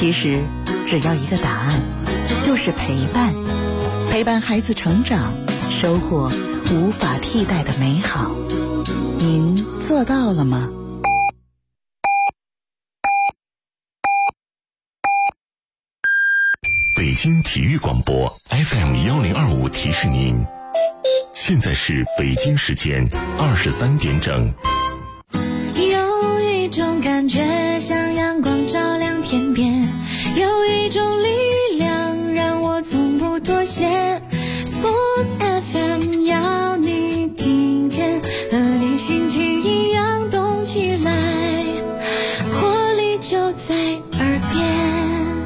其实只要一个答案，就是陪伴。陪伴孩子成长，收获无法替代的美好。您做到了吗？ 北京体育广播 FM1025提示您，现在是北京时间23点整。 有一种感觉像阳光照亮天边，有一种力量让我从不妥协。 Sports FM 要你听见，和你心情一样动起来，活力就在耳边。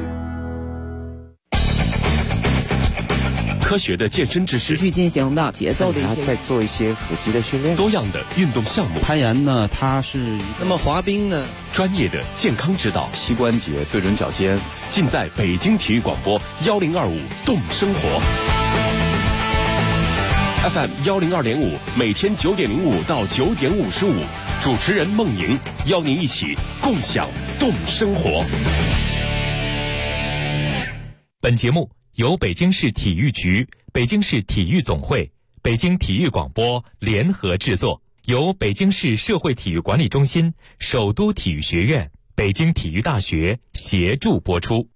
科学的健身知识， 持续进行的节奏的一些， 再做一些腹肌的训练， 多样的运动项目。 攀岩呢，它是那么滑冰呢， 专业的健康指导， 膝关节对准脚尖， 尽在北京体育广播1025动生活 FM 102.5，每天9点05到9点55，主持人孟莹邀您一起共享动生活。 本节目由北京市体育局、北京市体育总会、北京体育广播联合制作，由北京市社会体育管理中心、首都体育学院、北京体育大学协助播出。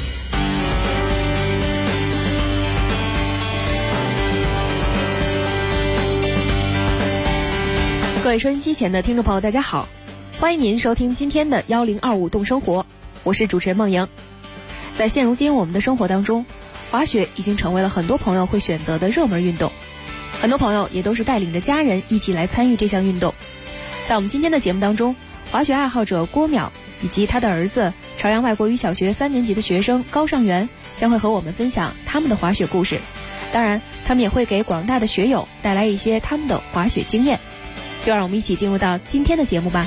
各位收音机前的听众朋友，大家好，欢迎您收听今天的1025动生活，我是主持人孟莹。在现如今我们的生活当中，滑雪已经成为了很多朋友会选择的热门运动，很多朋友也都是带领着家人一起来参与这项运动。在我们今天的节目当中，滑雪爱好者郭淼以及他的儿子朝阳外国语小学3年级的学生高尚元将会和我们分享他们的滑雪故事，当然他们也会给广大的雪友带来一些他们的滑雪经验。就让我们一起进入到今天的节目吧。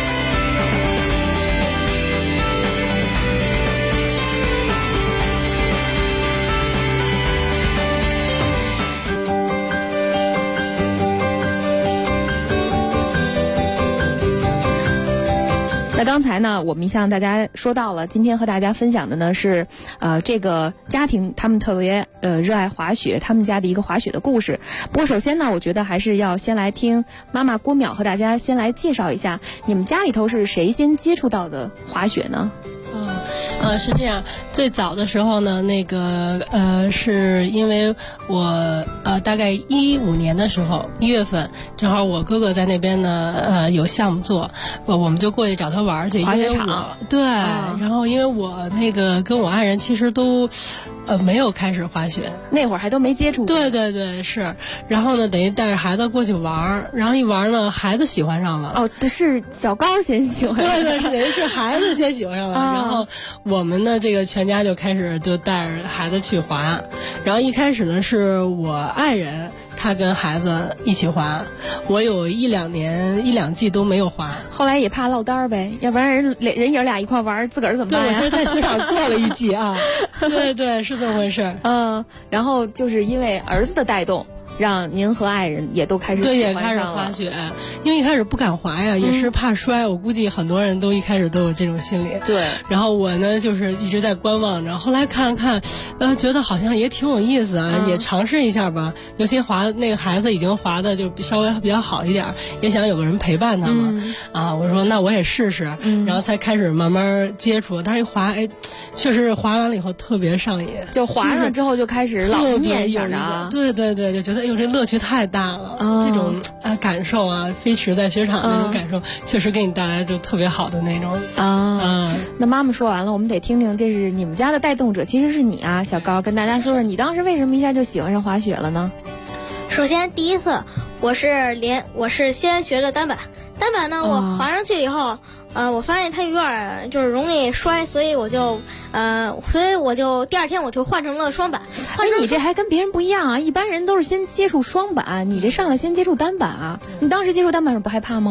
那刚才呢，我们向大家说到了，今天和大家分享的呢是，这个家庭他们特别热爱滑雪，他们家的一个滑雪的故事。不过首先呢，我觉得还是要先来听妈妈郭淼和大家先来介绍一下，你们家里头是谁先接触到的滑雪呢？ 是这样，最早的时候呢，是因为我大概15年的时候1月份，正好我哥哥在那边呢有项目做，我们就过去找他玩去。 滑雪场。 对，然后因为我跟我爱人其实都没有开始滑雪， 那会儿还都没接触过。 对对对，是。然后呢，等于带着孩子过去玩，然后一玩呢，孩子喜欢上了。 哦，是小高先喜欢上了。 对对，是等于是孩子先喜欢上了，然后我们呢这个全家就开始就带着孩子去滑。然后一开始呢是我爱人他跟孩子一起滑，我有1、2季都没有滑。 后来也怕落单呗，要不然人爷俩一块玩，自个儿怎么办呀？ 对，我就在雪场做了1季啊。对对，是这么回事。 然后就是因为儿子的带动，让您和爱人也都开始喜欢上了。 对，也开始滑雪，因为一开始不敢滑呀，也是怕摔。我估计很多人都一开始都有这种心理。 对。 然后我呢，就是一直在观望着，后来看，觉得好像也挺有意思啊，也尝试一下吧。尤其那个孩子已经滑的就稍微比较好一点，也想有个人陪伴他嘛。我说那我也试试，然后才开始慢慢接触。但是一滑，确实滑完了以后特别上瘾， 就滑了之后就开始老念想着。 对对对，就觉得这乐趣太大了，这种感受啊，飞驰在雪场那种感受，确实给你带来就特别好的那种那妈妈说完了，我们得听听，这是你们家的带动者，其实是你啊，小高，跟大家说说你当时为什么一下就喜欢上滑雪了呢？ 首先第一次我是先学的单板呢，我滑上去以后，我发现它有点就是容易摔，所以我就第二天我就换成了双板。 你这还跟别人不一样啊！一般人都是先接触双板，你这上来先接触单板啊！你当时接触单板时不害怕吗？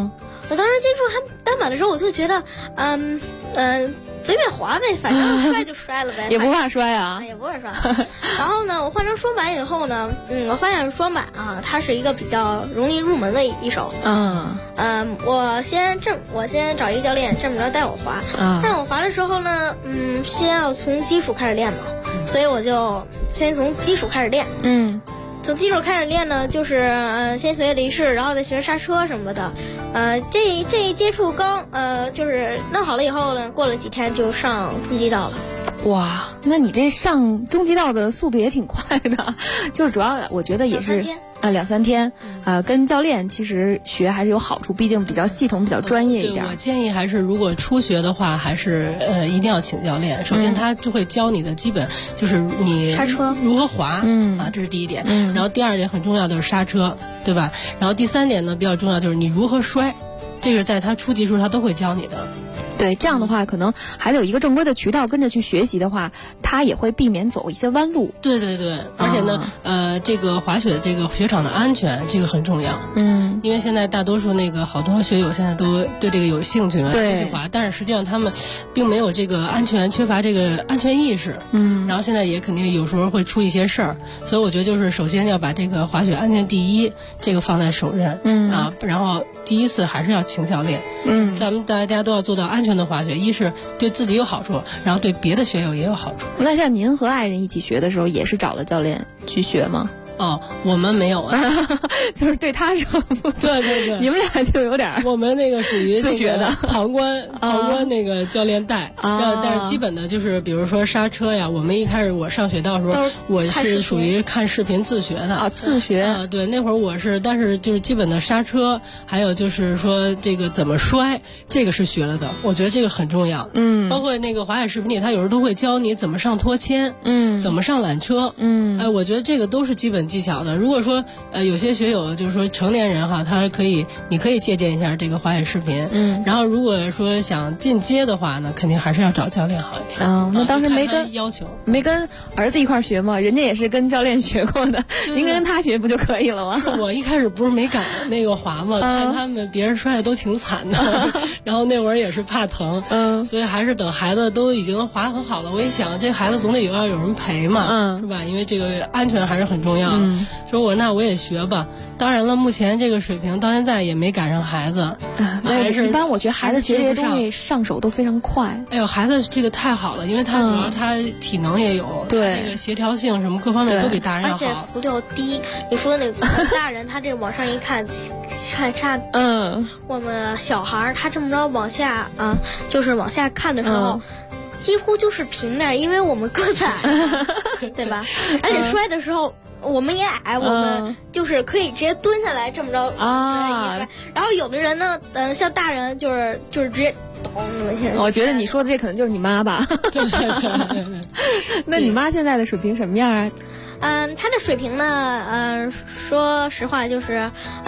我当时接触单板的时候，我就觉得，随便滑呗，反正摔就摔了呗， 也不怕摔啊， 也不怕摔。然后呢，我换成双板以后呢，我发现双板啊，它是一个比较容易入门的一手。我先找一个教练这么着带我滑。带我滑的时候呢，先要从基础开始练嘛，所以我就先从基础开始练。从基础开始练呢，就是先学离式，然后再学刹车什么的。这一接触就是弄好了以后呢，过了几天就上中级道了。 哇，那你这上中级道的速度也挺快的，就是主要我觉得也是2-3天，跟教练其实学还是有好处，毕竟比较系统，比较专业一点。 我建议还是如果初学的话，还是一定要请教练。首先他就会教你的基本，就是你刹车如何滑，这是第一点。然后第二点很重要就是刹车，对吧？然后第三点呢比较重要就是你如何摔，这个在他初级时候他都会教你的。 对，这样的话可能还得有一个正规的渠道跟着去学习的话，他也会避免走一些弯路。 对，而且呢，这个滑雪这个雪场的安全这个很重要。因为现在大多数好多学友现在都对这个有兴趣去滑，但是实际上他们并没有这个缺乏这个安全意识。然后现在也肯定有时候会出一些事儿，所以我觉得就是首先要把这个滑雪安全第一这个放在首任。然后第一次还是要请教练。咱们大家都要做到安全的滑雪，一是对自己有好处，然后对别的学友也有好处。 那像您和爱人一起学的时候，也是找了教练去学吗？ 我们没有啊， 就是对他说， 对， 你们俩就有点， 我们属于自学的旁观那个教练带，但是基本的就是比如说刹车呀，我们一开始我上雪道的时候，我是属于看视频自学的自学对，那会儿我是，但是就是基本的刹车，还有就是说这个怎么摔，这个是学了的，我觉得这个很重要。包括那个滑雪视频里，他有时候都会教你怎么上拖牵，怎么上缆车，我觉得这个都是基本技巧的。如果说有些学友就是说成年人哈，你可以借鉴一下这个滑雪视频。然后如果说想进阶的话呢，肯定还是要找教练好一点。 那当时没跟儿子一块学吗？人家也是跟教练学过的，您跟他学不就可以了吗？ 我一开始不是没敢滑吗？看他们别人摔的都挺惨的，然后那会儿也是怕疼，所以还是等孩子都已经滑很好了，我一想这孩子总得有人陪嘛，是吧？因为这个安全还是很重要。说我也学吧，当然了，目前这个水平到现在也没赶上孩子。 一般我觉得孩子学这些东西上手都非常快。 哎呦，孩子这个太好了，因为他主要他体能也有， 对这个协调性什么各方面都比大人要好。 而且浮力低，你说那个大人他这往上一看，差我们小孩他这么着往下就是往下看的时候。几乎就是平面，因为我们个子矮，对吧？而且摔的时候我们也矮，我们就是可以直接蹲下来这么着然后有的人呢，像大人就是直接咚。 我觉得你说的这可能就是你妈吧？ 对。 那你妈现在的水平什么样啊？ 她的水平呢，说实话就是，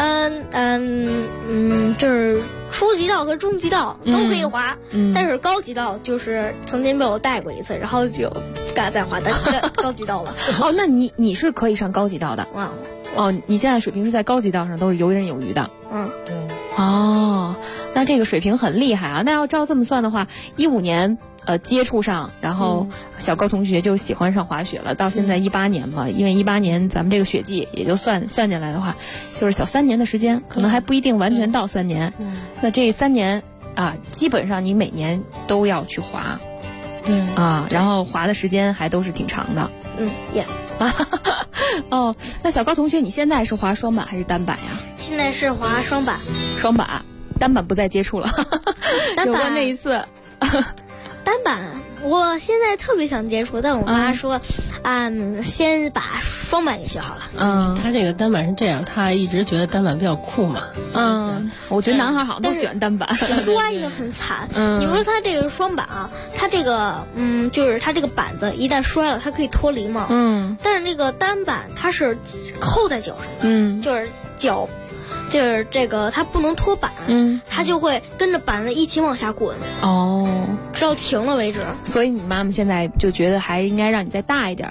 就是初级道和中级道都可以滑，但是高级道就是曾经被我带过一次，然后就不敢再滑高级道了。 那你是可以上高级道的？你现在水平是在高级道上都是游刃有余的。 对。 那这个水平很厉害啊！那要照这么算的话，15年接触上，然后小高同学就喜欢上滑雪了。到现在18年嘛，因为18年咱们这个雪季也就算进来的话，就是小3年的时间，可能还不一定完全到3年。那这3年基本上你每年都要去滑，然后滑的时间还都是挺长的。 yes。 那小高同学，你现在是滑双板还是单板呀？ 现在是滑双板。 双板，单板不再接触了。有过那一次。 单板，我现在特别想接触，但我妈说，先把双板给学好了。 他这个单板是这样，他一直觉得单板比较酷嘛。 我觉得男孩好像都喜欢单板。 摔也很惨。你说他这个双板他这个就是他这个板子一旦摔了，它可以脱离嘛。但是这个单板它是扣在脚上的。就是脚。就是这个，它不能脱板，它就会跟着板子一起往下滚，直到停了为止。 所以你妈妈现在就觉得还应该让你再大一点。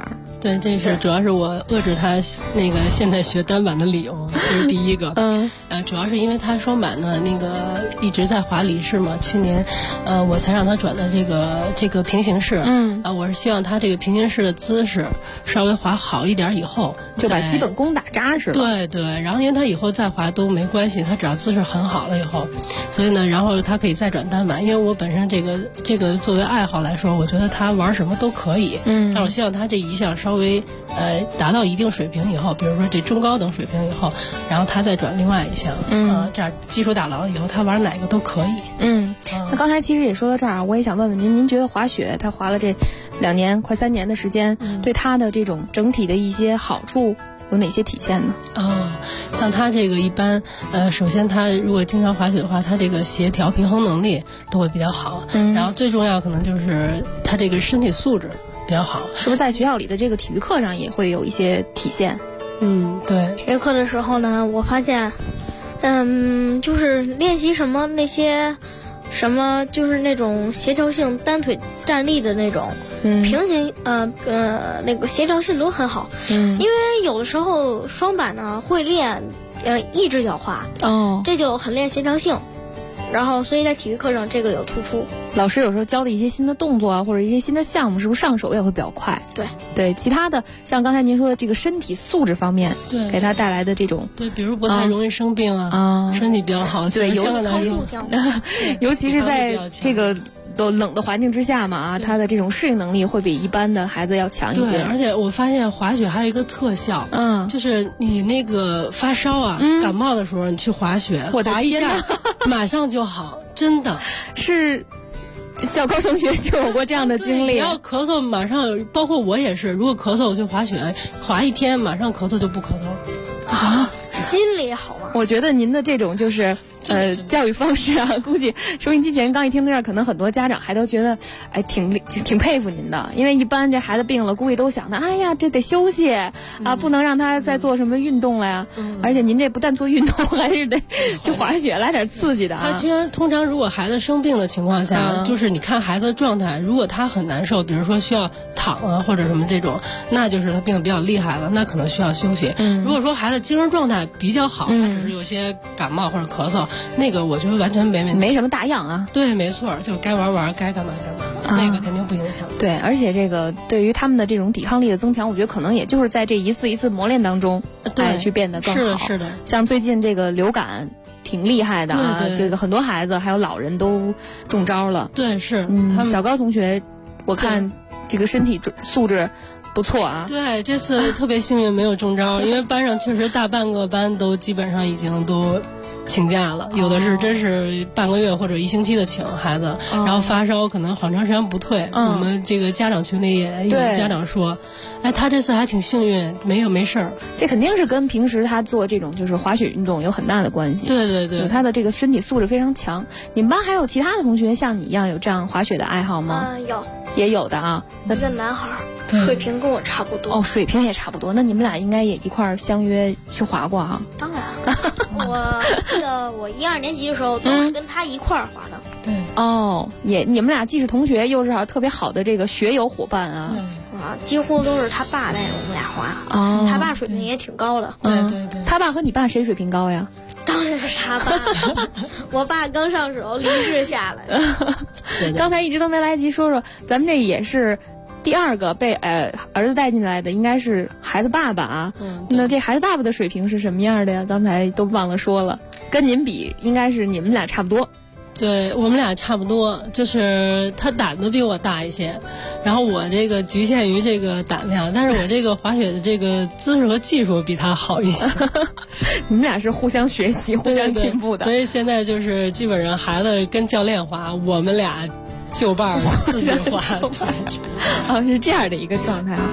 对，这是主要是我遏制他那个现在学单板的理由，这是第一个。主要是因为他双板呢，那个一直在滑离式嘛。去年，我才让他转的这个平行式。我是希望他这个平行式的姿势稍微滑好一点以后， 就把基本功打扎实了。 对对，然后因为他以后再滑都没关系，他只要姿势很好了以后，所以呢，然后他可以再转单板。因为我本身这个作为爱好来说，我觉得他玩什么都可以。但我希望他这一项稍微达到一定水平以后，比如说这中高等水平以后，然后他再转另外一项。这样基础打牢了以后，他玩哪个都可以。 那刚才其实也说到这儿，我也想问问您，您觉得滑雪他滑了这2年快3年的时间，对他的这种整体的一些好处有哪些体现呢？ 像他这个一般，首先他如果经常滑雪的话，他这个协调平衡能力都会比较好。然后最重要可能就是他这个身体素质比较好。 是不是在学校里的这个体育课上也会有一些体现？ 对。 体育课的时候呢，我发现，就是练习什么那些。什么就是那种协调性单腿站立的那种，平行那个协调性都很好。因为有的时候双板呢会练一只脚滑，这就很练协调性。然后所以在体育课上这个有突出。 老师有时候教的一些新的动作啊，或者一些新的项目，是不是上手也会比较快？对，其他的像刚才您说的这个身体素质方面， 对， 给他带来的这种比如不太容易生病身体比较好。 对，尤其是在这个都冷的环境之下嘛，他的这种适应能力会比一般的孩子要强一些。 对，而且我发现滑雪还有一个特效，就是你那个发烧感冒的时候，你去滑雪，滑一下马上就好，真的是。小高同学就有过这样的经历。 你要咳嗽，马上，包括我也是，如果咳嗽我就滑雪，滑1天马上咳嗽就不咳嗽了。 心里好吗？ 我觉得您的这种就是教育方式啊，估计收音机前刚一听到这儿，可能很多家长还都觉得挺佩服您的，因为一般这孩子病了，估计都想的，哎呀，这得休息啊，不能让他再做什么运动了呀。而且您这不但做运动，还是得去滑雪，来点刺激的啊。 他通常如果孩子生病的情况下，就是你看孩子的状态，如果他很难受，比如说需要躺或者什么这种，那就是他病得比较厉害了，那可能需要休息。如果说孩子精神状态比较好，他只是有些感冒或者咳嗽，那个我觉得完全没问题， 没什么大恙啊。 对，没错，就该玩，该干嘛干嘛，那个肯定不影响。 对，而且这个对于他们的这种抵抗力的增强，我觉得可能也就是在这一次一次磨练当中，去变得更好。 是的。 像最近这个流感挺厉害的啊，这个很多孩子还有老人都中招了。 对，是。 小高同学，我看这个身体素质不错啊。 对，这次特别幸运没有中招，因为班上确实大半个班都基本上已经都请假了，有的是真是半个月或者1星期的请孩子，然后发烧可能好长时间不退。我们这个家长群里也有家长说，他这次还挺幸运，没事儿。 这肯定是跟平时他做这种就是滑雪运动有很大的关系。 对， 他的这个身体素质非常强。你们班还有其他的同学像你一样有这样滑雪的爱好吗？也有的啊。 一个男孩水平跟我差不多。 水平也差不多。那你们俩应该也一块儿相约去滑过啊？ 当然，我记得我1、2年级的时候都是跟他一块儿滑的。 对。你们俩既是同学，又是特别好的这个学友伙伴啊。 几乎都是他爸带着我们俩滑。他爸水平也挺高的。 对。 他爸和你爸谁水平高呀？ 当然是他爸。我爸刚上手，理智下来了。 刚才一直都没来及说，咱们这也是第2个被儿子带进来的，应该是孩子爸爸啊。那这孩子爸爸的水平是什么样的呀？刚才都忘了说了，跟您比，应该是你们俩差不多。 对，我们俩差不多，就是他胆子比我大一些，然后我这个局限于这个胆量，但是我这个滑雪的这个姿势和技术比他好一些。 你们俩是互相学习、互相进步的。 所以现在就是基本上孩子跟教练滑，我们俩就伴自己滑。 是这样的一个状态啊。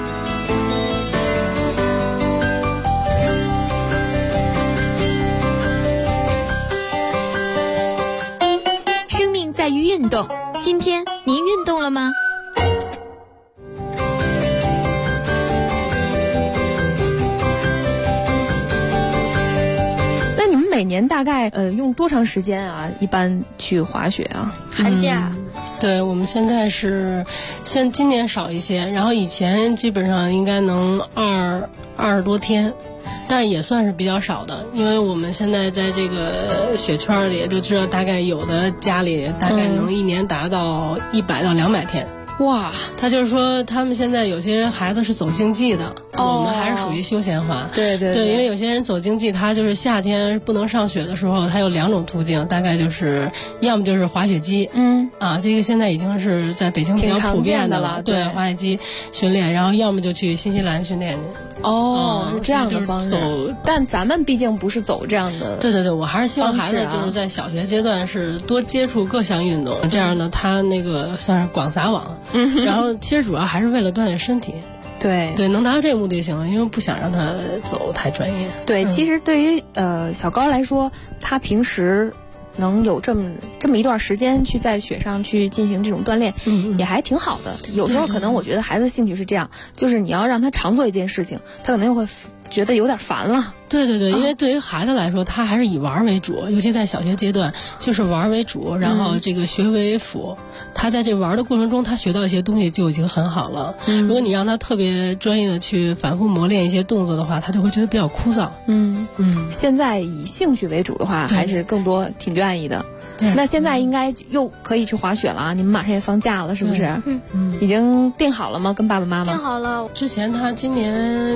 在于运动，今天您运动了吗？ 那你们每年大概用多长时间啊？一般去滑雪啊？ 寒假对，我们现在今年少一些，然后以前基本上应该能20多天。但是也算是比较少的，因为我们现在在这个雪圈里就知道，大概有的家里大概能一年达到100到200天。 哇， 他就是说，他们现在有些孩子是走竞技的，我们还是属于休闲化。 对， 因为有些人走竞技，他就是夏天不能上雪的时候，他有2种途径，大概就是要么就是滑雪机，这个现在已经是在北京比较普遍的了，对，滑雪机训练，然后要么就去新西兰训练去。 是这样的方式。但咱们毕竟不是走这样的。 对，我还是希望孩子就是在小学阶段是多接触各项运动，这样呢，他那个算是广撒网。然后其实主要还是为了锻炼身体。对，能达到这个目的就行了，因为不想让他走太专业。 对，其实对于小高来说，他平时能有这么一段时间去在雪上去进行这种锻炼，也还挺好的。有时候可能我觉得孩子兴趣是这样，就是你要让他常做一件事情，他可能又会觉得有点烦了。对， 因为对于孩子来说，他还是以玩为主，尤其在小学阶段，就是玩为主，然后这个学为辅。他在这玩的过程中，他学到一些东西就已经很好了。如果你让他特别专业的去反复磨练一些动作的话，他就会觉得比较枯燥。 现在以兴趣为主的话，还是更多挺愿意的。那现在应该又可以去滑雪了啊！你们马上也放假了，是不是？已经定好了吗？跟爸爸妈妈？ 定好了。 之前他今年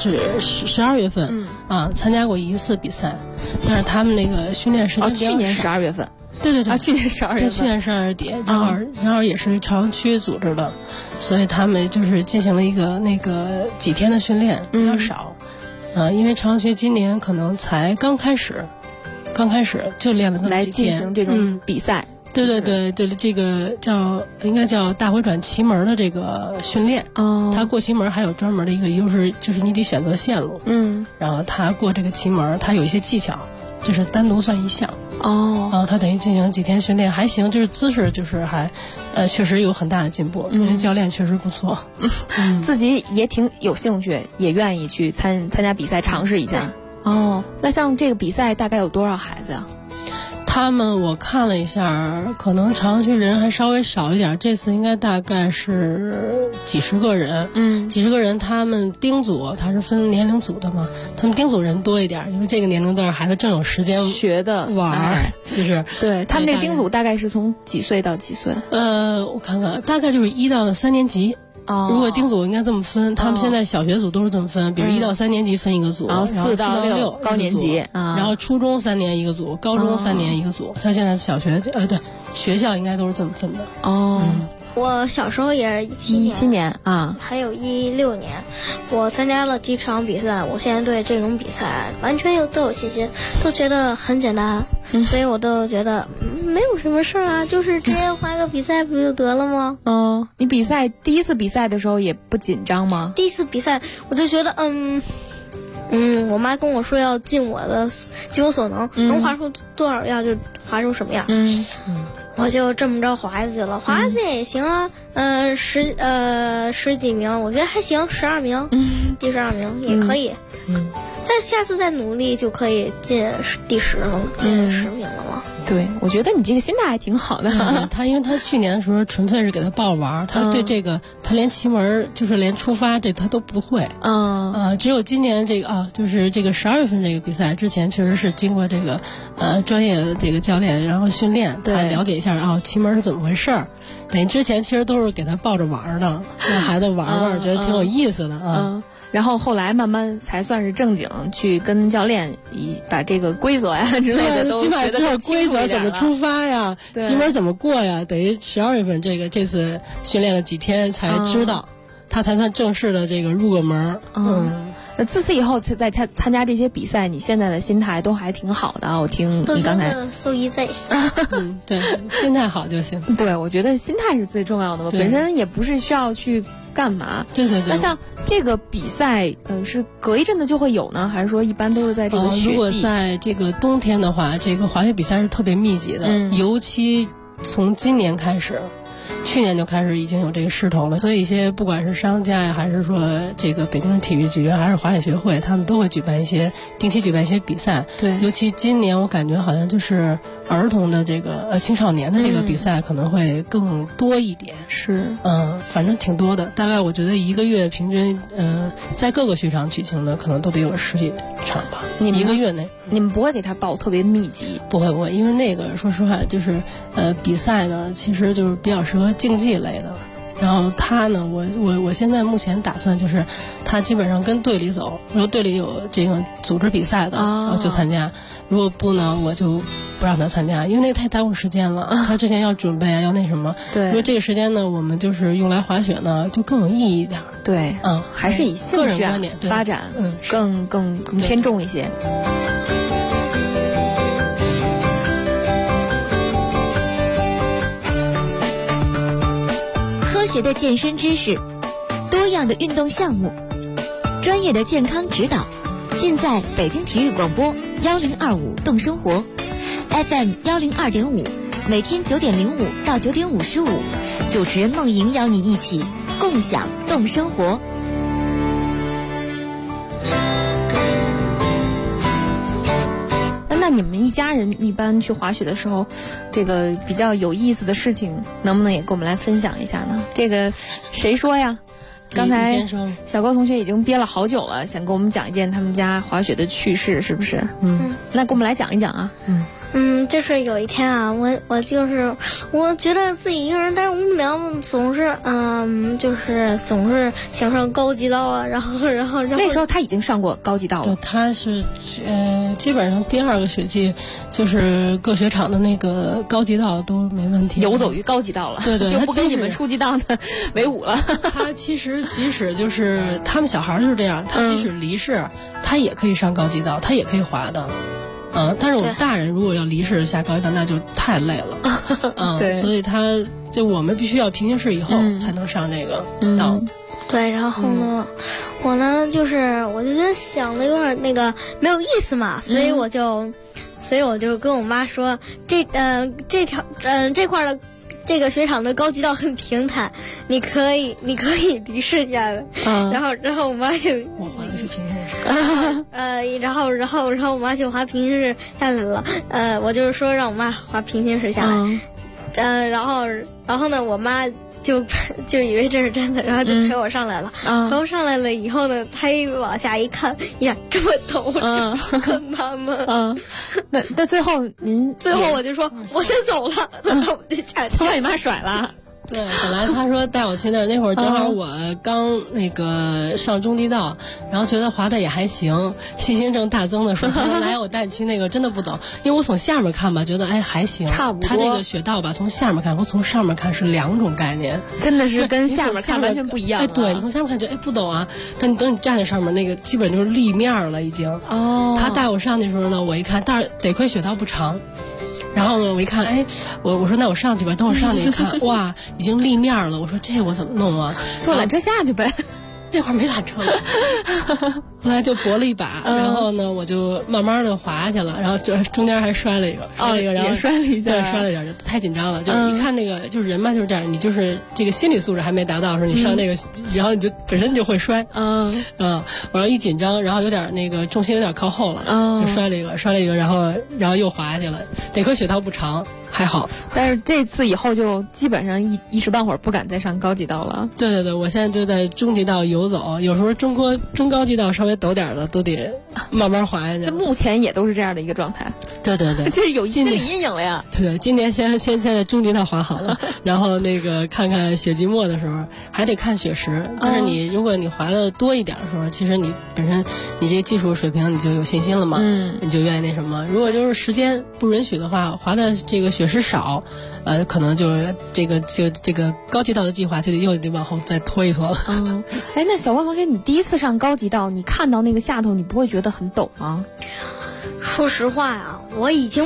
12月份参加过一次比赛，但是他们那个训练时间去年12月份。 对， 去年12月份。 去年12月底，正好也是朝阳区组织的，所以他们就是进行了一个那个几天的训练，比较少。因为朝阳区今年可能才刚开始就练了这么几天来进行这种比赛。 对，这个应该叫大回转旗门的这个训练。他过旗门还有专门的一个优势，就是你得选择线路。然后他过这个旗门，他有一些技巧，就是单独算一项。然后他等于进行几天训练，还行，就是姿势就是还确实有很大的进步，因为教练确实不错。 自己也挺有兴趣，也愿意去参加比赛尝试一下。那像这个比赛大概有多少孩子呀？ 他们我看了一下，可能朝阳区人还稍微少一点，这次应该大概是几十个人。几十个人，他们丁组他是分年龄组的嘛，他们丁组人多一点，因为这个年龄段孩子正有时间学的玩，就是对他们这个丁组大概是从几岁到几岁？ 我看看，大概就是1到3年级。如果丁组应该这么分，他们现在小学组都是这么分，比如1到3年级分一个组， 然后4到6高年级， 然后初中3年一个组，高中3年一个组。他现在小学对学校应该都是这么分的。 我小时候也是 17年啊， 还有16年，我参加了几场比赛。我现在对这种比赛完全都有信心，都觉得很简单，所以我都觉得没有什么事啊，就是直接滑个比赛不就得了吗？ 你第一次比赛的时候也不紧张吗？ 第一次比赛我就觉得我妈跟我说要尽我所能，能滑出多少样就滑出什么样。我就这么着滑下去了，滑下去也行啊。十几名，我觉得还行，12名，第12名也可以。再下次再努力就可以进第10了，进10名了嘛。 对，我觉得你这个心态还挺好的。 因为他去年的时候纯粹是给他报玩，他对这个他连旗门就是连出发这他都不会。只有今年这个就是这个12月份这个比赛之前，确实是经过这个专业的这个教练然后训练，他了解一下旗门是怎么回事儿。等于之前其实都是给他抱着玩的，让孩子玩，觉得挺有意思的然后后来慢慢才算是正经去跟教练把这个规则呀之类的都学得规则怎么出发呀，旗门怎么过呀，等于12月份这次训练了几天才知道，他才算正式的这个入个门。 自此以后再参加这些比赛，你现在的心态都还挺好的啊！我听你刚才 so easy。 对，心态好就行。 对，我觉得心态是最重要的嘛，本身也不是需要去干嘛。 对。 那像这个比赛，是隔一阵子就会有呢，还是说一般都是在这个雪季？ 如果在这个冬天的话，这个滑雪比赛是特别密集的，尤其从今年开始。 去年就开始已经有这个势头了，所以一些不管是商家呀，还是说这个北京市体育局还是滑雪学会，他们都会定期举办一些比赛。 对， 尤其今年我感觉好像就是儿童的这个青少年的这个比赛可能会更多一点。 是， 反正挺多的，大概我觉得一个月平均在各个雪场举行的可能都得有10几场吧。一个月内， 你们不会给他报特别密集？ 不会，因为那个说实话就是比赛呢，其实就是比较适合竞技类的。然后他呢，我现在目前打算就是他基本上跟队里走，如果队里有这个组织比赛的，我就参加。如果不呢，我就不让他参加，因为那个太耽误时间了。他之前要准备啊，要那什么。 对。 因为这个时间呢，我们就是用来滑雪呢，就更有意义一点。 对，还是以兴趣发展，更偏重一些。 科学的健身知识，多样的运动项目，专业的健康指导，尽在北京体育广播1025动生活 FM 102.5，每天9点05到9点55，主持人梦莹邀你一起共享动生活。 那你们一家人一般去滑雪的时候，这个比较有意思的事情，能不能也跟我们来分享一下呢？这个谁说呀？刚才小高同学已经憋了好久了，想跟我们讲一件他们家滑雪的趣事，是不是？那给我们来讲一讲啊。 就是有一天啊，我觉得自己一个人待着无聊，总是想上高级道啊，然后那时候他已经上过高级道了。 对，他是基本上第2个雪季，就是各雪场的那个高级道都没问题， 游走于高级道了。 对， 就不跟你们初级道的为伍了。 他其实即使就是他们小孩就是这样，他即使离世，他也可以上高级道，他也可以滑的。但是我们大人如果要离世下高级道，那就太累了。 对， 所以我们必须要平行式以后才能上这个道。 对，然后呢，我就觉得想的有点那个没有意思嘛，所以我就跟我妈说，这块的这个雪场的高级道很平坦，你可以离世下来。然后我妈就我滑的是平行式。 然后我妈就滑平行式下来了。我就是说让我妈滑平行式下来。然后呢，我妈就以为这是真的，然后就陪我上来了。陪我上来了以后呢，她一往下一看，呀，这么陡，可难吗？ 那最后我就说我先走了，然后我就下去， 就把你妈甩了。 对，本来他说带我去那儿，那会儿正好我刚那个上中级道，然后觉得滑的也还行，信心正大增的时候，他说来我带你去那个真的不陡，因为我从下面看吧，觉得还行， 差不多。 他这个雪道吧，从下面看和从上面看是2种概念， 真的是跟下面看完全不一样。 对，你从下面看觉得不陡啊，但等你站在上面，那个基本就是立面了已经。他带我上去的时候呢，我一看，但是得亏雪道不长。然后呢，我一看，我说那我上去吧。等我上去一看，哇，已经立面了。我说这我怎么弄啊？ 坐缆车下去呗。 那会儿没缆车了，后来就搏了一把，然后呢，我就慢慢的滑下去了，然后中间还摔了一个，然后摔了一下， 对，摔了一点，太紧张了，就是一看那个就是人嘛就是这样，你就是这个心理素质还没达到的时候，你上那个，然后你就本身就会摔，然后一紧张，然后有点那个重心有点靠后了，就摔了一个，然后又滑下去了，得亏雪道不长。还好， 但是这次以后就基本上一时半会儿不敢再上高级道了。 对，我现在就在中级道游走，有时候中高级道稍微陡点的都得慢慢滑下去。 目前也都是这样的一个状态。 对， 这是有心理阴影了呀。 对，今年先在中级道滑好了，然后那个看看雪季末的时候还得看雪时，就是如果你滑的多一点的时候，其实你本身你这个技术水平你就有信心了嘛，你就愿意那什么。如果就是时间不允许的话，滑的这个雪时少，可能就是这个高级道的计划又得往后再拖一拖了。 那小光同学，你第一次上高级道，你看到那个下头，你不会觉得很陡吗？ 说实话呀，我已经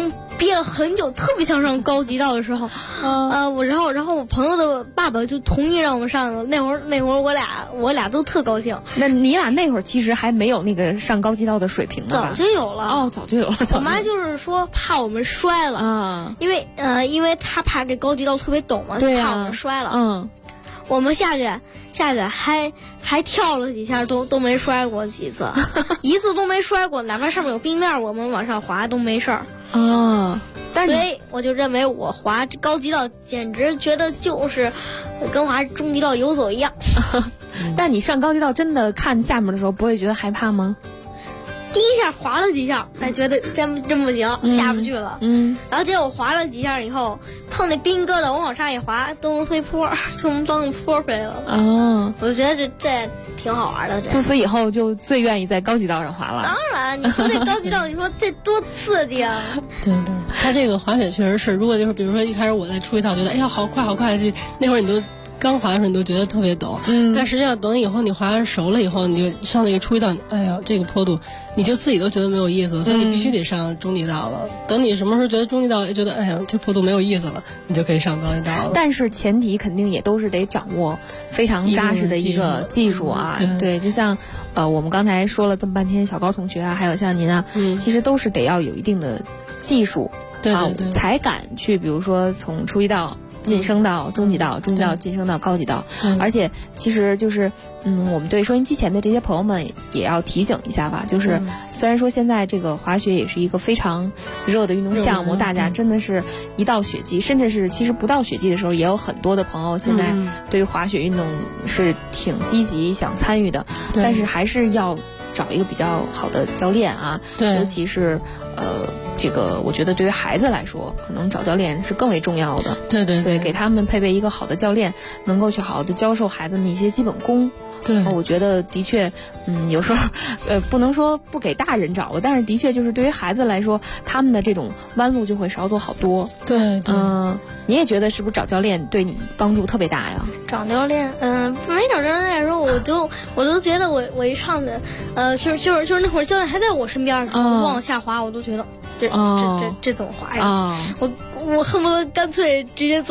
憋了很久，特别想上高级道的时候，然后我朋友的爸爸就同意让我们上了。那会儿我俩都特高兴。 那你俩那会儿其实还没有那个上高级道的水平呢吧？ 早就有了。 哦，早就有了。 我妈就是说怕我们摔了啊，因为她怕这高级道特别陡嘛， 对啊， 怕我们摔了。 嗯， 我们下去还跳了几下，都没摔过几次，一次都没摔过，哪怕上面有冰面，我们往上滑都没事儿。 哦， 所以我就认为我滑高级道简直觉得就是跟滑中级道游走一样。 但你上高级道真的看下面的时候，不会觉得害怕吗？ 第一下滑了几下，还觉得真不行，下不去了。然后结果我滑了几下以后，碰那冰疙瘩，我往上一滑都能飞坡，就能当坡飞了。哦，我就觉得这挺好玩的。 自此以后就最愿意在高级道上滑了。 当然，你说这高级道，你说这多刺激啊！ 对，它这个滑雪确实是，如果就是比如说一开始我在初级道觉得哎呀好快，那会儿你都刚滑的时候你都觉得特别陡，但实际上等以后你滑熟了以后，你就上那个初级道，哎呀这个坡度，你就自己都觉得没有意思，所以你必须得上中级道了。等你什么时候觉得中级道觉得哎呀这坡度没有意思了，你就可以上高级道了。 但是前提肯定也都是得掌握非常扎实的一个技术啊。对，就像我们刚才说了这么半天，小高同学啊，还有像您啊，其实都是得要有一定的技术， 对， 才敢去，比如说从初级道晋升到中级道，中级道晋升到高级道。而且其实就是我们对收音机前的这些朋友们也要提醒一下吧，就是虽然说现在这个滑雪也是一个非常热的运动项目，大家真的是一到雪季，甚至是其实不到雪季的时候，也有很多的朋友现在对于滑雪运动是挺积极想参与的，但是还是要找一个比较好的教练啊，尤其是这个我觉得对于孩子来说，可能找教练是更为重要的。对，给他们配备一个好的教练，能够去好好的教授孩子们一些基本功。对，我觉得的确，有时候不能说不给大人找吧，但是的确就是对于孩子来说，他们的这种弯路就会少走好多。 对， 你也觉得是不是找教练对你帮助特别大呀？ 找教练，没找教练的时候，我都觉得我一上的，就是那会儿教练还在我身边，我往下滑，我都觉得这怎么滑呀？我恨不得干脆直接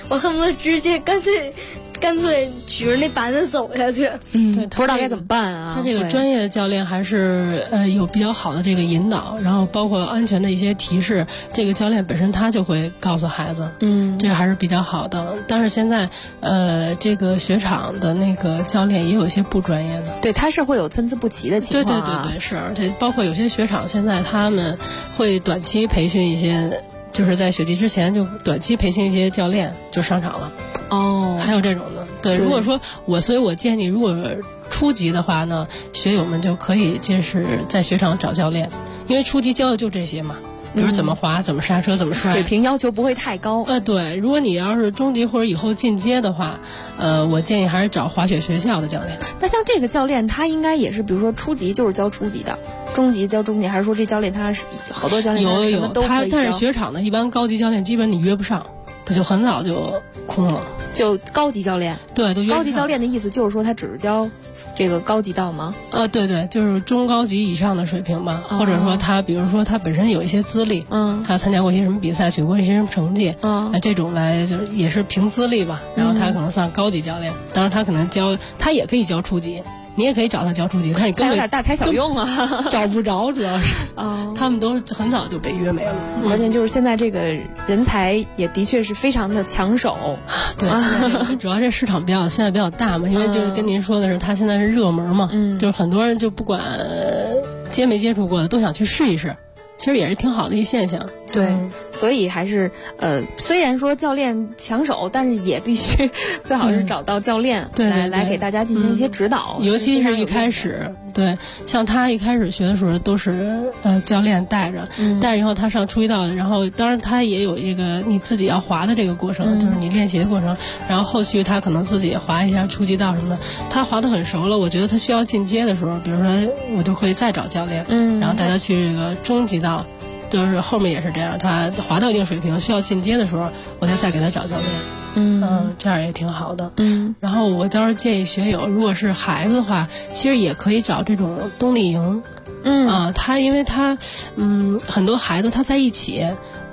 干脆举着那板子走下去。 对， 不知道该怎么办啊。 他这个专业的教练还是有比较好的这个引导，然后包括安全的一些提示，这个教练本身他就会告诉孩子，这个还是比较好的。但是现在这个雪场的那个教练也有一些不专业的， 对，他是会有参差不齐的情况对，是，这包括有些雪场现在他们会短期培训一些，就是在雪季之前就短期培训一些教练就上场了。还有这种的。对，如果说所以我建议，如果初级的话呢，学友们就可以就是在雪场找教练，因为初级教的就这些嘛，比如怎么滑、怎么刹车、怎么摔， 水平要求不会太高。 对，如果你要是中级或者以后进阶的话，我建议还是找滑雪学校的教练。 那像这个教练，他应该也是，比如说初级就是教初级的，中级教中级，还是说这教练他是好多教练他什么都可以教？ 但是雪场的一般高级教练基本你约不上，他就很早就空了。 就高级教练， 对，都高级教练的意思就是说他只是教这个高级道吗？ 对，就是中高级以上的水平吧，或者说他比如说他本身有一些资历，他参加过一些什么比赛，取过一些什么成绩，这种来就也是凭资历吧，然后他可能算高级教练，当然他可能他也可以教初级。你也可以找他教初级，但是根本有点大材小用啊， 找不着，主要是他们都是很早就被约没了。 关键就是现在这个人才也的确是非常的抢手。 对，主要这市场现在比较大嘛，因为就是跟您说的是，他现在是热门嘛，就是很多人就不管接没接触过的都想去试一试。其实也是挺好的一现象。 对，所以还是虽然说教练抢手，但是也必须最好是找到教练来给大家进行一些指导， 尤其是一开始，对，像他一开始学的时候都是教练带着以后他上初级道，然后当然他也有一个你自己要滑的这个过程，就是你练习的过程，然后后续他可能自己也滑一下初级道什么的，他滑得很熟了，我觉得他需要进阶的时候，比如说我就可以再找教练，然后带他去这个中级道。就是后面也是这样，他滑到一定水平需要进阶的时候，我就再给他找教练。这样也挺好的。然后我倒是建议学友，如果是孩子的话，其实也可以找这种冬令营。他因为他很多孩子他在一起，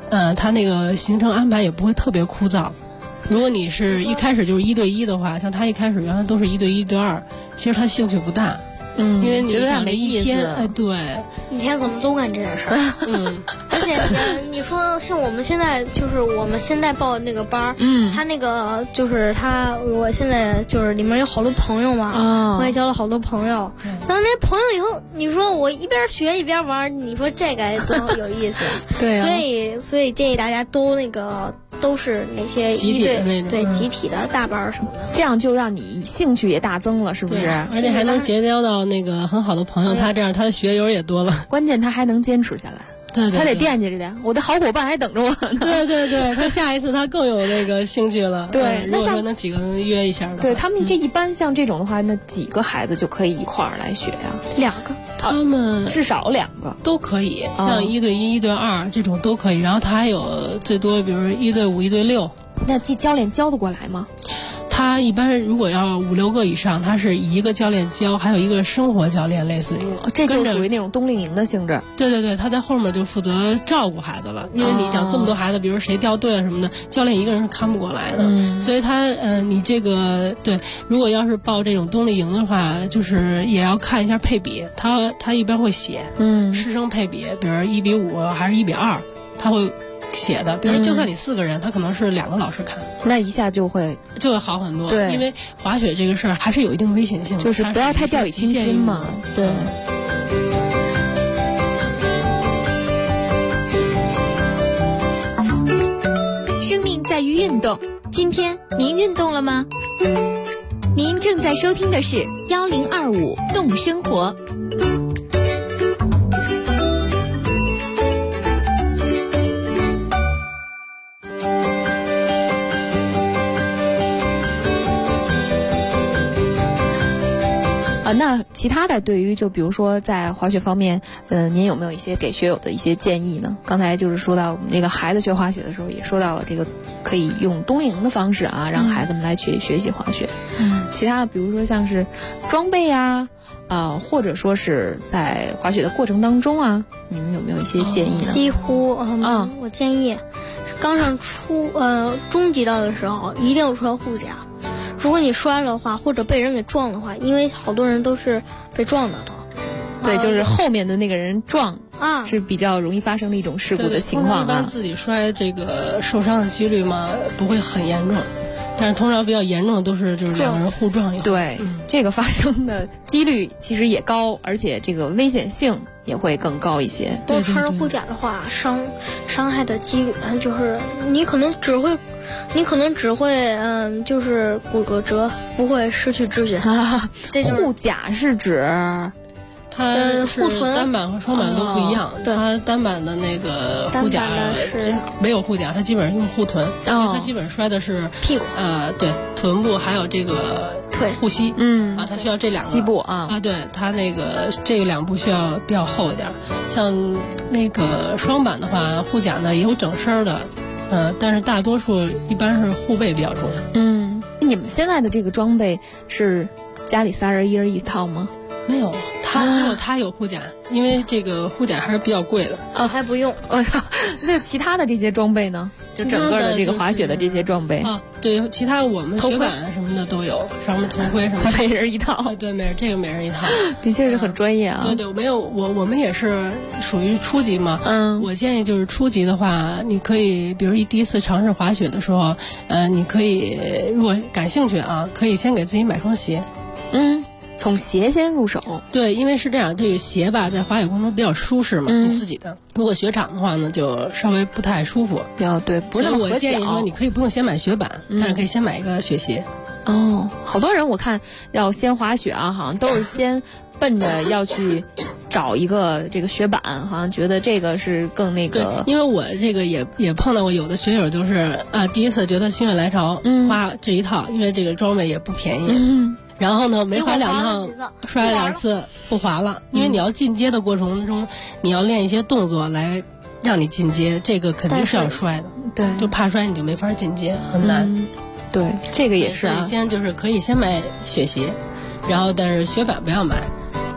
它那个行程安排也不会特别枯燥。如果你是一开始就是1对1的话，像他一开始原来都是1对1、1对2，其实他兴趣不大。因为你想这一天，对， 一天可能都干这件事儿。而且你说像我们现在就是我们现在报那个班，他那个就是我现在就是里面有好多朋友嘛，我也交了好多朋友。然后那朋友以后，你说我一边学一边玩，你说这该多有意思。 对， 所以建议大家都是那些集体的那种， 对集体的大班什么的， 这样就让你兴趣也大增了，是不是？ 而且还能结交到那个很好的朋友，他这样他的学友也多了。 关键他还能坚持下来， 对， 他得惦记着点，我的好伙伴还等着我呢。 对，他下一次他更有那个兴趣了。 对， 如果说那几个人约一下的， 对他们这一般像这种的话，那几个孩子就可以一块儿来学呀 ？2个。 他们至少2个都可以，像1对1、1对2这种都可以。然后他还有最多，比如1对5、1对6。 那教练教得过来吗？ 他一般如果要5、6个以上，他是一个教练教，还有一个生活教练，类似于这就属于那种冬令营的性质。 对，他在后面就负责照顾孩子了，因为你讲这么多孩子，比如谁掉队了什么的，教练一个人是看不过来的。所以他你这个对，如果要是报这种冬令营的话，就是也要看一下配比，他一般会写师生配比，比如1:5还是1:2，他会写的。比如就算你4个人，他可能是2个老师看， 那一下就会好很多。 对， 因为滑雪这个事儿还是有一定危险性的， 就是不要太掉以轻心嘛。对。 生命在于运动，今天您运动了吗？您正在收听的是1025动生活。 那其他的对于就比如说在滑雪方面，您有没有一些给学友的一些建议呢？刚才就是说到我们这个孩子学滑雪的时候，也说到了这个可以用冬令营的方式啊，让孩子们来学习滑雪。其他的比如说像是装备啊，或者说是在滑雪的过程当中啊，你们有没有一些建议呢？ 几乎我建议刚上中级道的时候一定要穿护甲。如果你摔了的话，或者被人给撞的话，因为好多人都是被撞的都。 对，就是后面的那个人撞是比较容易发生的一种事故的情况。 一般自己摔这个受伤的几率嘛不会很严重，但是通常比较严重的都是就是2个人互撞以后。 对，这个发生的几率其实也高，而且这个危险性也会更高一些。 多穿着护甲的话，伤害的几率就是你可能只会就是骨骼折，不会失去知觉。 护甲是指它是单板和双板都不一样。它单板的那个护甲没有护甲，它基本上用护臀，因为它基本摔的是屁股。 对，臀部还有这个腿护膝。它需要这2个膝部啊。 对，它那个这2部需要比较厚一点。像那个双板的话，护甲呢也有整身的。但是大多数一般是护背比较重要。 你们现在的这个装备是家里3人1人1套吗？ 没有，只有他有护甲，因为这个护甲还是比较贵的。 还不用。 那其他的这些装备呢？就整个的这个滑雪的这些装备对，其他我们雪板什么的都有，上面头盔什么的， 每人一套。 对，每人一套， 的确是很专业啊。 对，没有我们也是属于初级嘛。我建议就是初级的话，你可以比如第一次尝试滑雪的时候，你可以如果感兴趣啊，可以先给自己买双鞋。 从鞋先入手。 对，因为是这样，这个鞋吧在滑雪过程中比较舒适嘛，你自己的。如果雪场的话呢，就稍微不太舒服。 对，不是那么合脚。 我建议说，你可以不用先买雪板，但是可以先买一个雪鞋。 好多人我看要先滑雪啊，好像都是先奔着要去找一个这个雪板，好像觉得这个是更那个。 因为我这个也碰到过有的学友就是第一次觉得心血来潮花这一套，因为这个装备也不便宜。然后呢，没滑2趟，摔了2次，不滑了。因为你要进阶的过程中，你要练一些动作来让你进阶，这个肯定是要摔的。 对， 就怕摔你就没法进阶，很难。 对，这个也是所以先就是可以先买雪鞋，然后但是雪板不要买。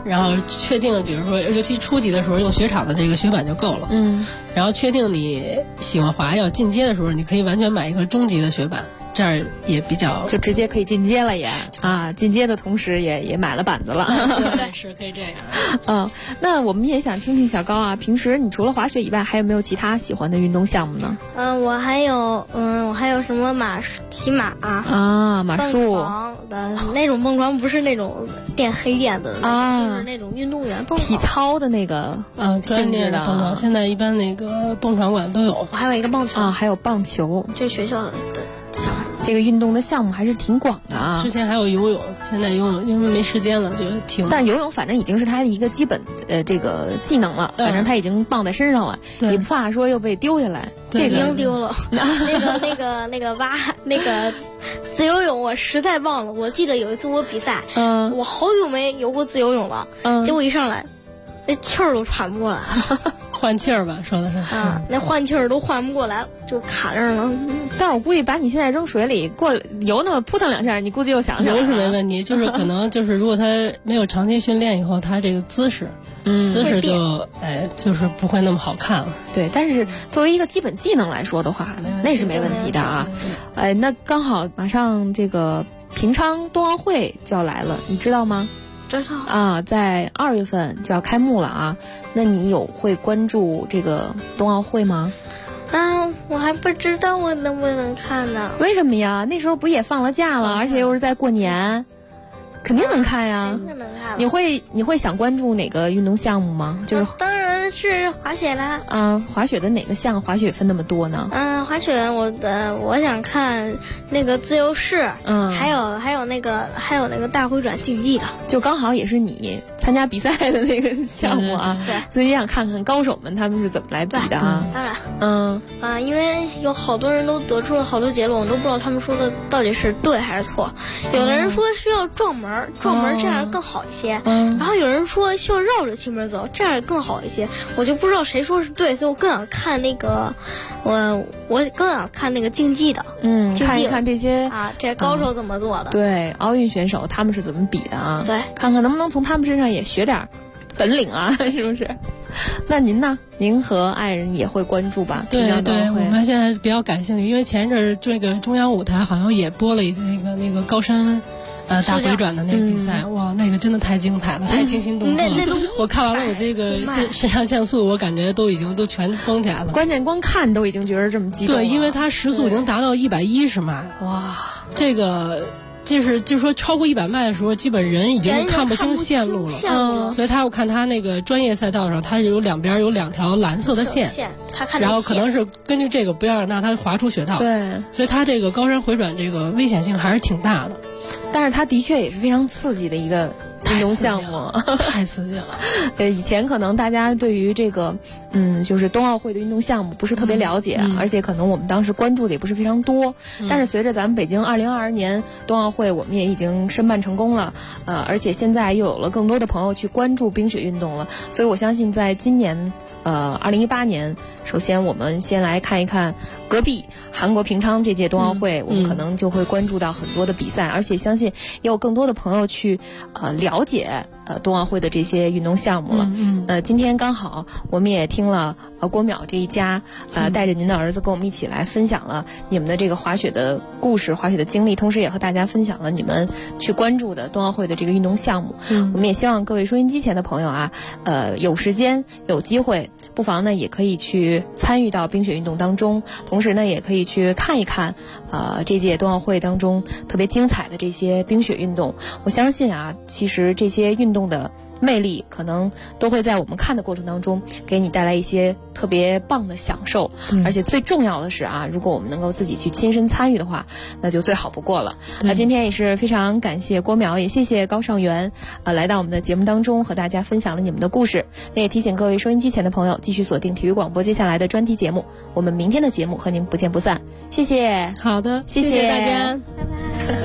然后确定，比如说尤其初级的时候用雪场的这个雪板就够了。然后确定你喜欢滑要进阶的时候，你可以完全买一个中级的雪板。这儿也比较就直接可以进阶了也啊，进阶的同时也买了板子了。 对，是可以这样。 那我们也想听听小高啊，平时你除了滑雪以外，还有没有其他喜欢的运动项目呢？ 我还有什么骑马啊，马术的那种蹦床，不是那种垫黑垫的就是那种运动员蹦床体操的那个性质的蹦床。现在一般那个蹦床馆都有， 还有一个棒球啊，还有棒球， 这学校的。 这个运动的项目还是挺广的啊。 之前还有游泳，现在游泳因为没时间了就停。 但游泳反正已经是他的一个基本这个技能了，反正他已经傍在身上了，也不怕说又被丢下来。 这个已经丢了。那个自由泳我实在忘了，我记得有一次我比赛，我好久没游过自由泳了，结果一上来，那气儿都喘不过来。 换气儿吧，说的是那换气儿都换不过来，就卡这儿了。 但是我估计把你现在扔水里过游那么扑腾两下，你估计又想起来了。 游是没问题，就是可能就是如果他没有长期训练以后，他这个姿势就就是不会那么好看了。 对，但是作为一个基本技能来说的话，那是没问题的啊。那刚好马上这个平昌冬奥会就要来了，你知道吗？ 知道啊，在2月份就要开幕了啊。那你会关注这个冬奥会吗？ 我还不知道我能不能看呢。 为什么呀？那时候不是也放了假了，而且又是在过年，肯定能看呀。 肯定能看。 你会想关注哪个运动项目吗？就是当然是滑雪啦。 滑雪的哪个项？滑雪分那么多呢？ 滑雪我想看那个自由式，还有那个大回转竞技的， 就刚好也是你参加比赛的那个项目啊。 对， 所以想看看高手们他们是怎么来比的啊。 当然，因为有好多人都得出了好多结论，我都不知道他们说的到底是对还是错。有的人说需要撞门这样更好一些，然后有人说需要绕着气门走，这样更好一些。我就不知道谁说是对，所以我更想看那个，我更想看那个竞技的， 看一看这些这高手怎么做的。 对，奥运选手他们是怎么比的啊？ 对， 看看能不能从他们身上也学点本领啊，是不是？那您呢？您和爱人也会关注吧？ 对，我们现在比较感兴趣，因为前一阵这个中央舞台好像也播了那个高山。大回转的那个比赛，哇，那个真的太精彩了，太惊心动魄了。我看完了，我这个肾上腺素，我感觉都全绷起来了。 关键光看都已经觉得这么激动了。 对，因为它时速已经达到110迈，哇，这个就是说超过100迈的时候，基本人已经看不清线路了。所以我看他那个专业赛道上，它有两边有2条蓝色的线，然后可能是根据这个不要让它滑出雪道。 对， 所以它这个高山回转这个危险性还是挺大的。 但是它的确也是非常刺激的一个运动项目， 太刺激了。 以前可能大家对于这个就是冬奥会的运动项目不是特别了解，而且可能我们当时关注的也不是非常多。但是随着咱们北京2022年冬奥会，我们也已经申办成功了，而且现在又有了更多的朋友去关注冰雪运动了，所以我相信在今年2018年，首先我们先来看一看隔壁韩国平昌这届冬奥会，我们可能就会关注到很多的比赛，而且相信也有更多的朋友去了解冬奥会的这些运动项目了。今天刚好我们也听了郭淼这一家带着您的儿子跟我们一起来分享了你们的这个滑雪的故事、滑雪的经历，同时也和大家分享了你们去关注的冬奥会的这个运动项目。我们也希望各位收音机前的朋友有时间有机会，不妨呢也可以去参与到冰雪运动当中，同时呢也可以去看一看这届冬奥会当中特别精彩的这些冰雪运动。我相信其实这些运动的魅力可能都会在我们看的过程当中给你带来一些特别棒的享受，而且最重要的是如果我们能够自己去亲身参与的话，那就最好不过了。那今天也是非常感谢郭淼，也谢谢高尚元来到我们的节目当中和大家分享了你们的故事。那也提醒各位收音机前的朋友继续锁定体育广播接下来的专题节目，我们明天的节目和您不见不散。谢谢。 好的，谢谢大家， 拜拜。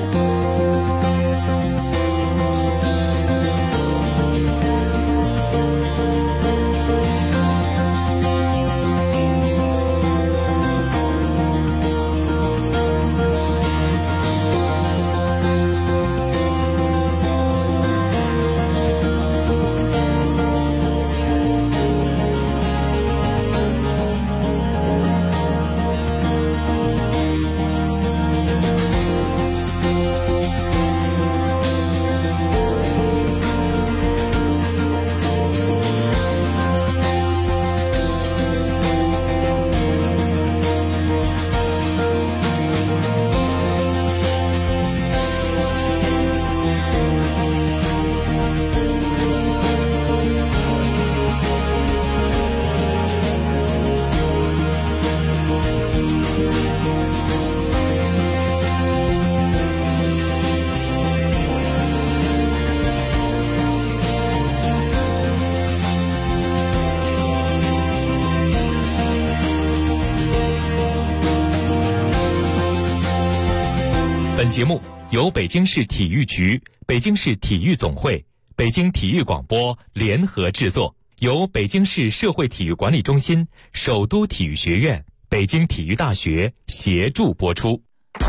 本节目由北京市体育局、北京市体育总会、北京体育广播联合制作，由北京市社会体育管理中心、首都体育学院、北京体育大学协助播出。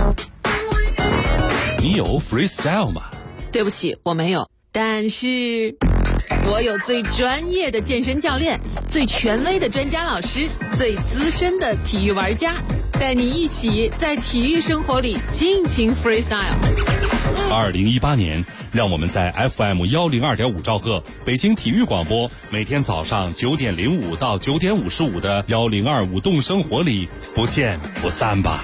你有 freestyle 吗？ 对不起，我没有，但是我有最专业的健身教练，最权威的专家老师，最资深的体育玩家，带你一起在体育生活里尽情 freestyle。 2018年，让我们在 FM 102.5兆赫北京体育广播，每天早上9点05到9点55的1025动生活里不见不散吧。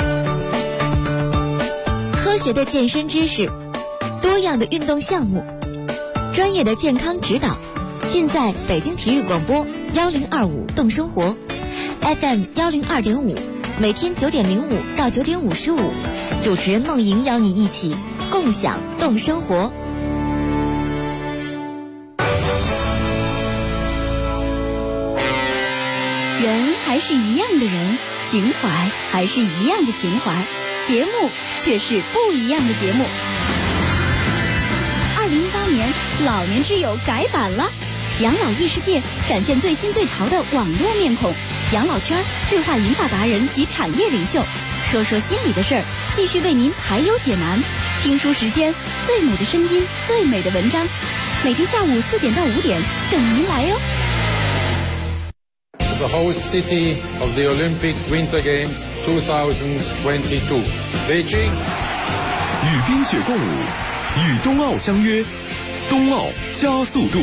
科学的健身知识，多样的运动项目，专业的健康指导，尽在北京体育广播1025动生活 FM 102.5，每天9点05到9点55，主持人梦莹邀你一起共享动生活。 人还是一样的人，情怀还是一样的情怀，节目却是不一样的节目。2018年，老年之友改版了，养老异世界展现最新最潮的网络面孔，养老圈对话银发达人及产业领袖，说说心里的事儿，继续为您排忧解难。听书时间，最美的声音，最美的文章，每天下午4点到5点等您来哟。 The host city of the Olympic Winter Games 2022, Beijing. 与冰雪共舞，与冬奥相约，冬奥加速度。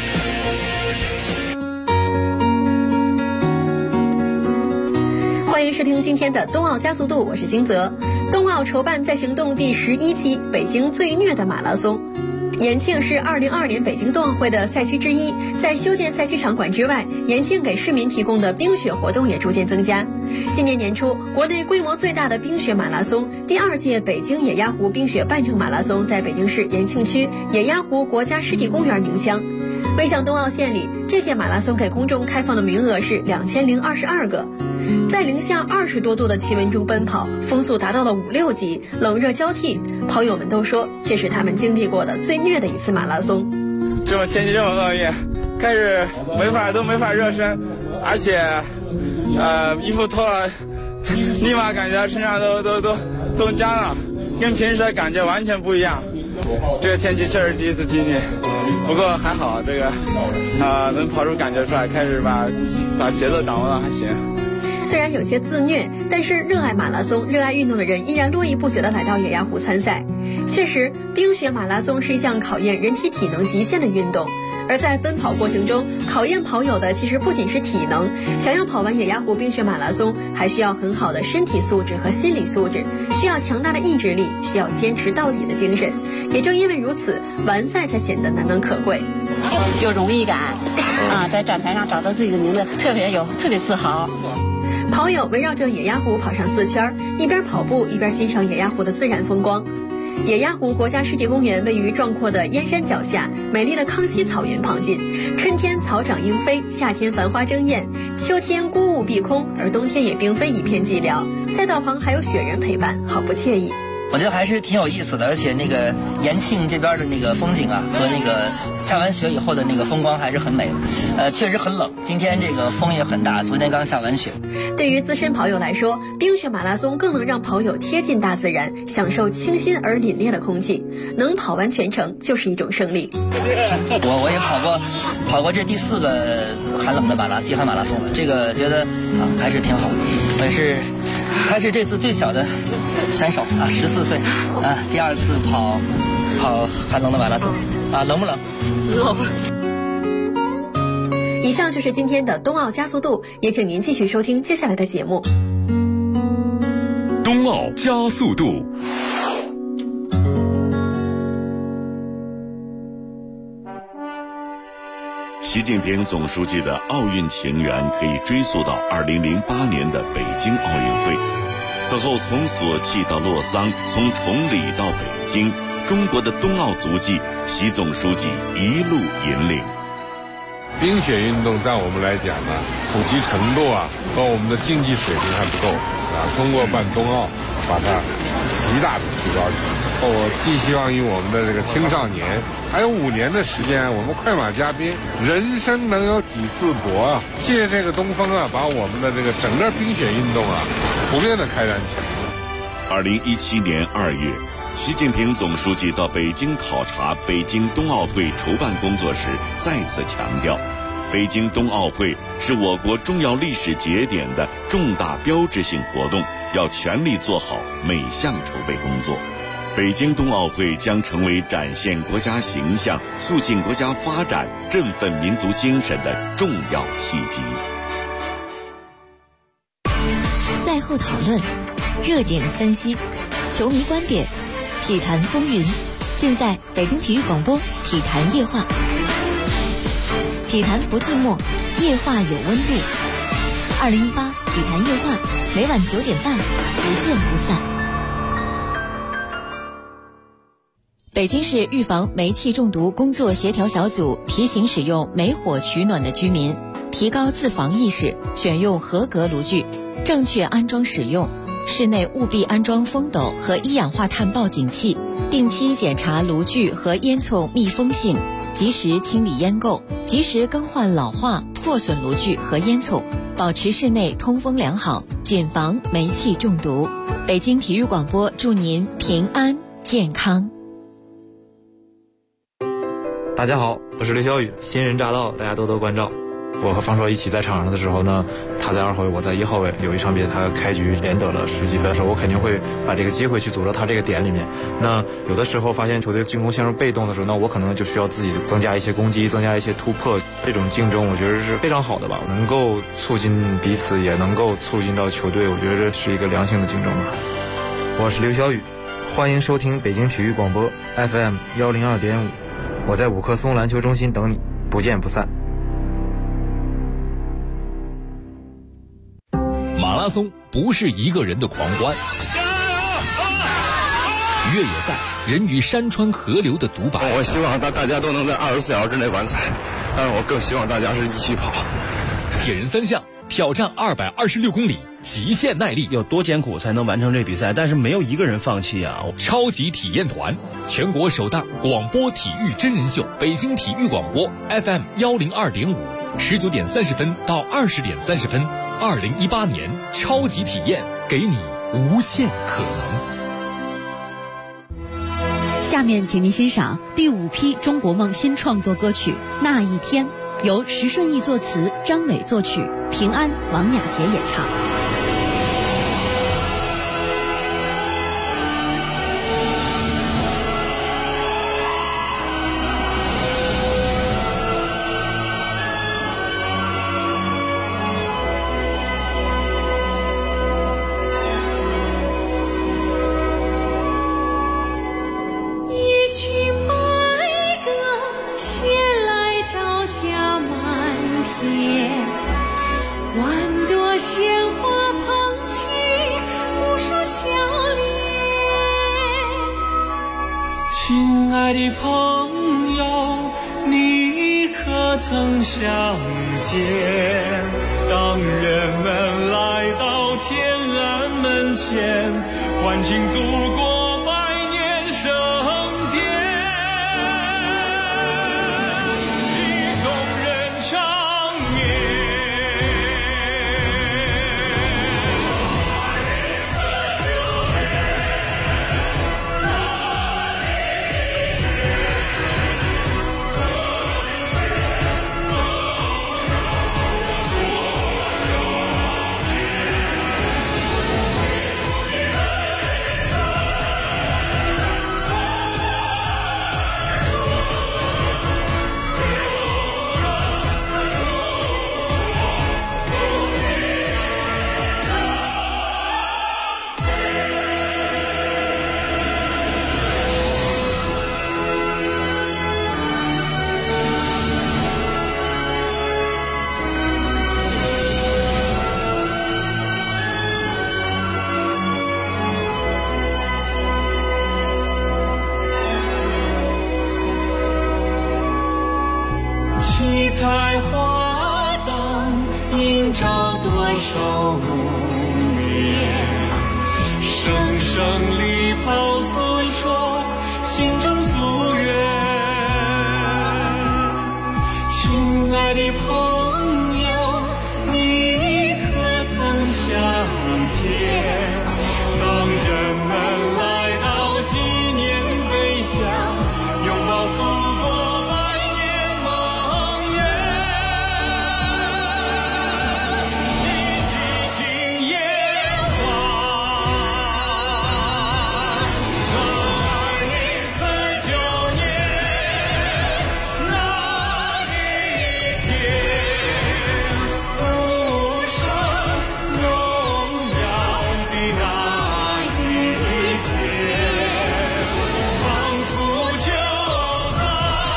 欢迎收听今天的冬奥加速度，我是金泽。冬奥筹办在行动第11期，北京最虐的马拉松。延庆是2022年北京冬奥会的赛区之一，在修建赛区场馆之外，延庆给市民提供的冰雪活动也逐渐增加。今年年初，国内规模最大的冰雪马拉松第2届北京野鸭湖冰雪半程马拉松在北京市延庆区野鸭湖国家湿地公园鸣枪。未向冬奥献礼，这届马拉松给公众开放的名额是2022个。在零下20多度的气温中奔跑，风速达到了5、6级，冷热交替。跑友们都说，这是他们经历过的最虐的一次马拉松。 这么天气这么恶劣，开始没法热身，而且衣服脱了，立马感觉身上都僵了，跟平时的感觉完全不一样。这个天气确实第一次经历，不过还好，这个能跑出感觉出来，开始把节奏掌握的还行。 虽然有些自虐，但是热爱马拉松、热爱运动的人依然络绎不绝地来到野鸭湖参赛。确实，冰雪马拉松是一项考验人体体能极限的运动。而在奔跑过程中，考验跑友的其实不仅是体能，想要跑完野鸭湖冰雪马拉松，还需要很好的身体素质和心理素质，需要强大的意志力，需要坚持到底的精神。也正因为如此，完赛才显得难能可贵。 有荣誉感啊，在展台上找到自己的名字，特别自豪。 跑友围绕着野鸭湖跑上4圈，一边跑步一边欣赏野鸭湖的自然风光。野鸭湖国家湿地公园位于壮阔的燕山脚下，美丽的康熙草原旁近。春天草长莺飞，夏天繁花争艳，秋天孤雾蔽空，而冬天也并非一片寂寥。赛道旁还有雪人陪伴，好不惬意。 我觉得还是挺有意思的，而且那个延庆这边的那个风景啊，和那个下完雪以后的那个风光还是很美。确实很冷，今天这个风也很大，昨天刚下完雪。 对于资深跑友来说，冰雪马拉松更能让跑友贴近大自然，享受清新而凛冽的空气。能跑完全程就是一种胜利。 我也跑过这第4个寒冷的极寒马拉松了，这个觉得还是挺好的。还是这次最小的选手14岁第2次跑寒冷的马拉松冷不冷？ 冷。以上就是今天的冬奥加速度，也请您继续收听接下来的节目。 冬奥加速度。习近平总书记的奥运情缘可以追溯到2008年的北京奥运会。此后从索契到洛桑，从崇礼到北京，中国的冬奥足迹，习总书记一路引领。 冰雪运动在我们来讲呢，普及程度和我们的竞技水平还不够通过办冬奥把它极大的提高性。我寄希望于我们的这个青少年，还有5年的时间，我们快马加鞭，人生能有几次搏啊！借这个东风啊，把我们的这个整个冰雪运动啊，普遍的开展起来。 2017年2月，习近平总书记到北京考察北京冬奥会筹办工作时，再次强调，北京冬奥会是我国重要历史节点的重大标志性活动，要全力做好每项筹备工作。北京冬奥会将成为展现国家形象、促进国家发展、振奋民族精神的重要契机。 赛后讨论，热点分析，球迷观点，体坛风云，尽在北京体育广播体坛夜话。体坛不寂寞，夜话有温度。2018体坛夜话，每晚9点半，不见不散。北京市预防煤气中毒工作协调小组提醒使用煤火取暖的居民提高自防意识，选用合格炉具，正确安装使用。室内务必安装风斗和一氧化碳报警器，定期检查炉具和烟囱密封性，及时清理烟垢，及时更换老化破损炉具和烟囱，保持室内通风良好，谨防煤气中毒。北京体育广播祝您平安健康。 大家好，我是刘晓宇，新人乍到，大家多多关照。我和方硕一起在场上的时候呢，他在2号位，我在1号位。有一场比赛他开局连得了10几分的时候，我肯定会把这个机会去组到他这个点里面。那有的时候发现球队进攻陷入被动的时候，那我可能就需要自己增加一些攻击，增加一些突破。这种竞争我觉得是非常好的吧，能够促进彼此，也能够促进到球队，我觉得这是一个良性的竞争吧。 我是刘晓宇，欢迎收听北京体育广播 FM 102.5，我在5棵松篮球中心等你，不见不散。 马拉松不是一个人的狂欢，越野赛人与山川河流的独白。 我希望大家都能在24小时之内完赛，但是我更希望大家是一起跑。 铁人3项挑战226公里，极限耐力， 有多艰苦才能完成这比赛？但是没有一个人放弃啊！ 超级体验团，全国首档广播体育真人秀，北京体育广播 FM 102.5，19点30分到20点30分。2018年超级体验，给你无限可能。 下面请您欣赏第5批中国梦新创作歌曲《那一天》，由石顺义作词，张伟作曲，平安、王雅洁演唱。 当人们来到天安门前，欢庆祖国百年盛典，一同人长眠。七彩花灯映照对手无眠，声声礼好诉说心中夙愿。亲爱的朋友，你可曾想见，当人们来到纪念碑下，拥抱祖国百年梦魇，一起庆烟花。2049年那一天，无上荣耀的那一天，仿佛就在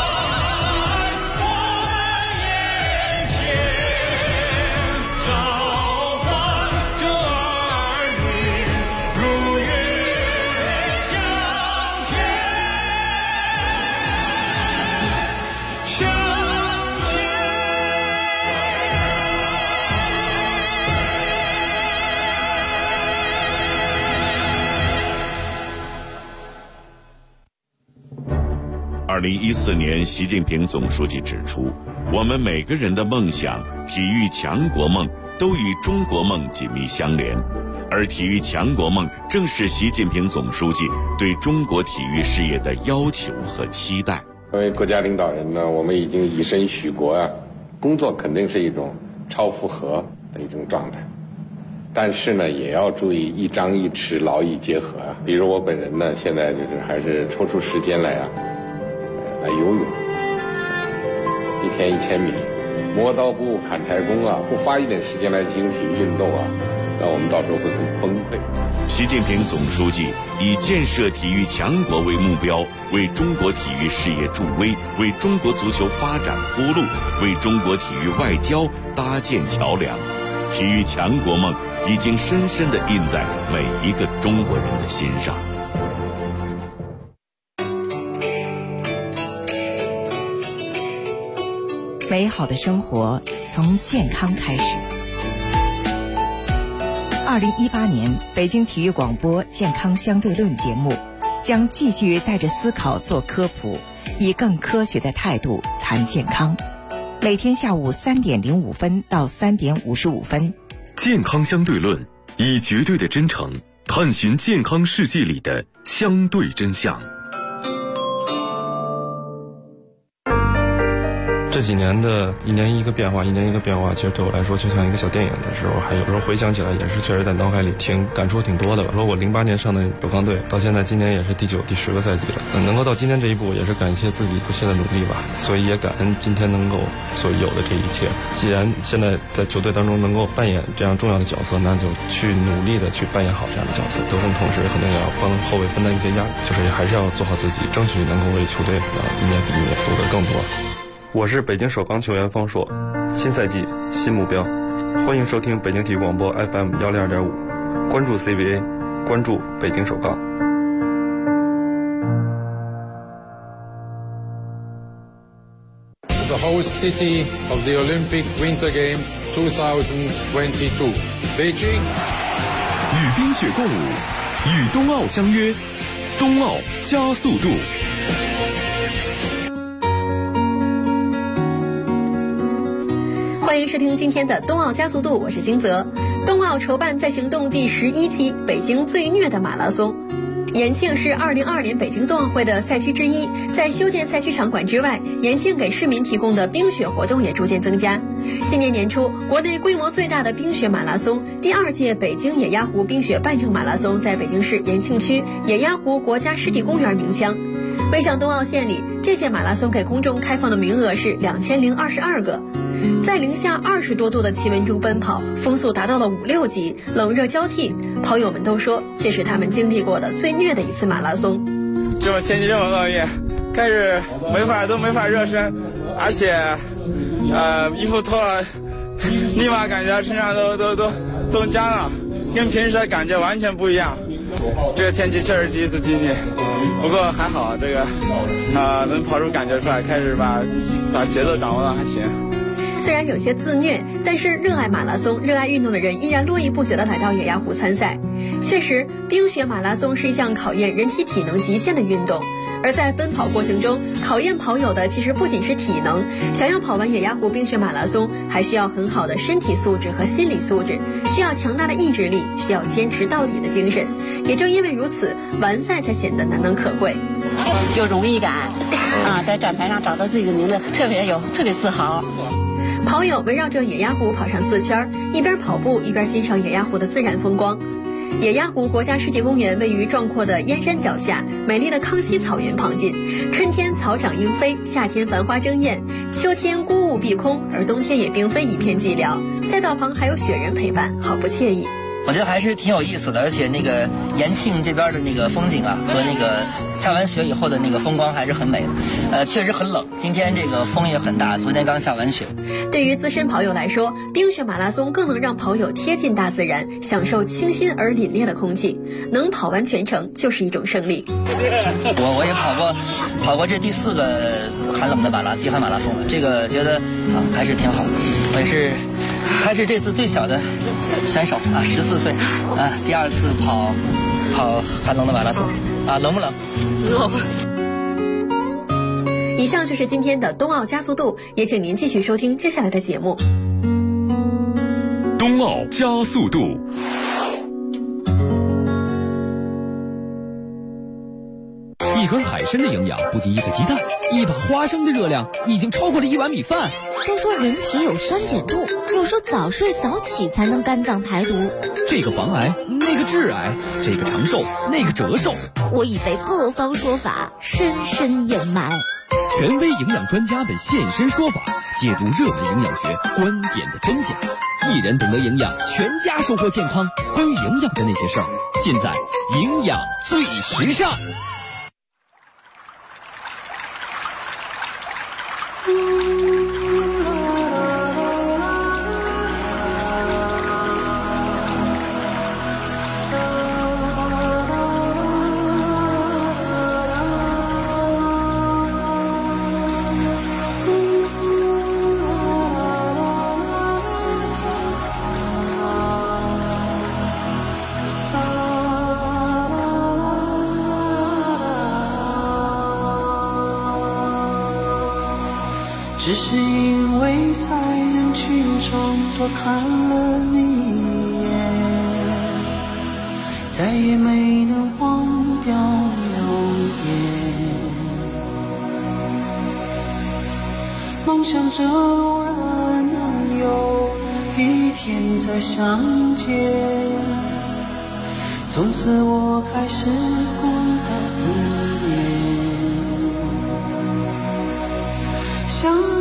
我们眼前，召唤着儿女如约向前，向前。 2014年，习近平总书记指出，我们每个人的梦想、体育强国梦都与中国梦紧密相连，而体育强国梦正是习近平总书记对中国体育事业的要求和期待。 作为国家领导人呢，我们已经以身许国啊，工作肯定是一种超负荷的一种状态，但是呢，也要注意一张一弛，劳逸结合啊。比如我本人呢，现在就是还是抽出时间来来游泳，一天1000米，磨刀不误砍柴工啊，不花一点时间来进行体育运动啊，那我们到时候会很崩溃。 习近平总书记以建设体育强国为目标，为中国体育事业助威，为中国足球发展铺路，为中国体育外交搭建桥梁。体育强国梦已经深深地印在每一个中国人的心上。 美好的生活从健康开始。2018年北京体育广播健康相对论节目将继续带着思考做科普，以更科学的态度谈健康。每天下午3点05分到3点55分， 健康相对论以绝对的真诚探寻健康世界里的相对真相。 这几年的一年一个变化，其实对我来说就像一个小电影的时候，还有时候回想起来也是确实在脑海里感触挺多的吧。说我08年上的首钢队，到现在今年也是第9、第10个赛季了，能够到今天这一步，也是感谢自己不懈的努力吧。所以也感恩今天能够所有的这一切。既然现在在球队当中能够扮演这样重要的角色，那就去努力的去扮演好这样的角色。得分同时肯定也要帮后卫分担一些压力，就是还是要做好自己，争取能够为球队一年比一年夺得更多。我是北京首钢球员方硕，新赛季新目标，欢迎收听北京体育广播 FM 102.5，关注 CBA， 关注北京首钢。 The host city of the Olympic Winter Games 2022, Beijing。 与冰雪共舞，与冬奥相约，冬奥加速度。 欢迎收听今天的冬奥加速度，我是金泽。冬奥筹办在行动第11期，北京最虐的马拉松。延庆是2022年北京冬奥会的赛区之一，在修建赛区场馆之外，延庆给市民提供的冰雪活动也逐渐增加。今年年初，国内规模最大的冰雪马拉松第2届北京野鸭湖冰雪半程马拉松在北京市延庆区野鸭湖国家湿地公园鸣枪。未上冬奥献礼，这届马拉松给公众开放的名额是2022个。在零下20多度的气温中奔跑，风速达到了5、6级，冷热交替。跑友们都说，这是他们经历过的最虐的一次马拉松。 天气这么恶劣，开始没法热身，而且衣服脱了，立马感觉身上都干了，跟平时的感觉完全不一样。这个天气确实第一次经历，不过还好，这个能跑出感觉出来，开始把节奏掌握的还行。 虽然有些自虐，但是热爱马拉松、热爱运动的人依然络绎不绝地来到野鸭湖参赛。确实，冰雪马拉松是一项考验人体体能极限的运动。而在奔跑过程中，考验跑友的其实不仅是体能，想要跑完野鸭湖冰雪马拉松，还需要很好的身体素质和心理素质，需要强大的意志力，需要坚持到底的精神。也正因为如此，完赛才显得难能可贵。 有荣誉感啊，在展台上找到自己的名字，特别自豪。 跑友围绕着野鸭湖跑上4圈，一边跑步一边欣赏野鸭湖的自然风光。野鸭湖国家湿地公园位于壮阔的燕山脚下，美丽的康熙草原旁近。春天草长莺飞，夏天繁花争艳，秋天孤雾蔽空，而冬天也并非一片寂寥。赛道旁还有雪人陪伴，好不惬意。 我觉得还是挺有意思的，而且那个延庆这边的那个风景啊，和那个下完雪以后的那个风光还是很美的。确实很冷，今天这个风也很大，昨天刚下完雪。 对于资深跑友来说，冰雪马拉松更能让跑友贴近大自然，享受清新而凛冽的空气。能跑完全程就是一种胜利。 我也跑过这第4个寒冷的极寒马拉松了，这个觉得还是挺好的。还是这次最小的选手啊，14岁啊，第2次跑寒冷的马拉松啊，冷不冷？ 冷。 以上就是今天的冬奥加速度，也请您继续收听接下来的节目。 冬奥加速度。 一根海参的营养不敌一个鸡蛋，一把花生的热量已经超过了1碗米饭。 都说人体有酸碱度，又说早睡早起才能肝脏排毒。 这个防癌，那个致癌，这个长寿，那个折寿。 我已被各方说法深深掩埋。 权威营养专家们现身说法，解读热门营养学观点的真假。一人懂得营养，全家收获健康。关于营养的那些事儿，尽在营养最时尚。 只是因为在人群中多看了你一眼，再也没能忘掉你容颜。梦想着偶然能有一天再相见，从此我开始孤单思念。想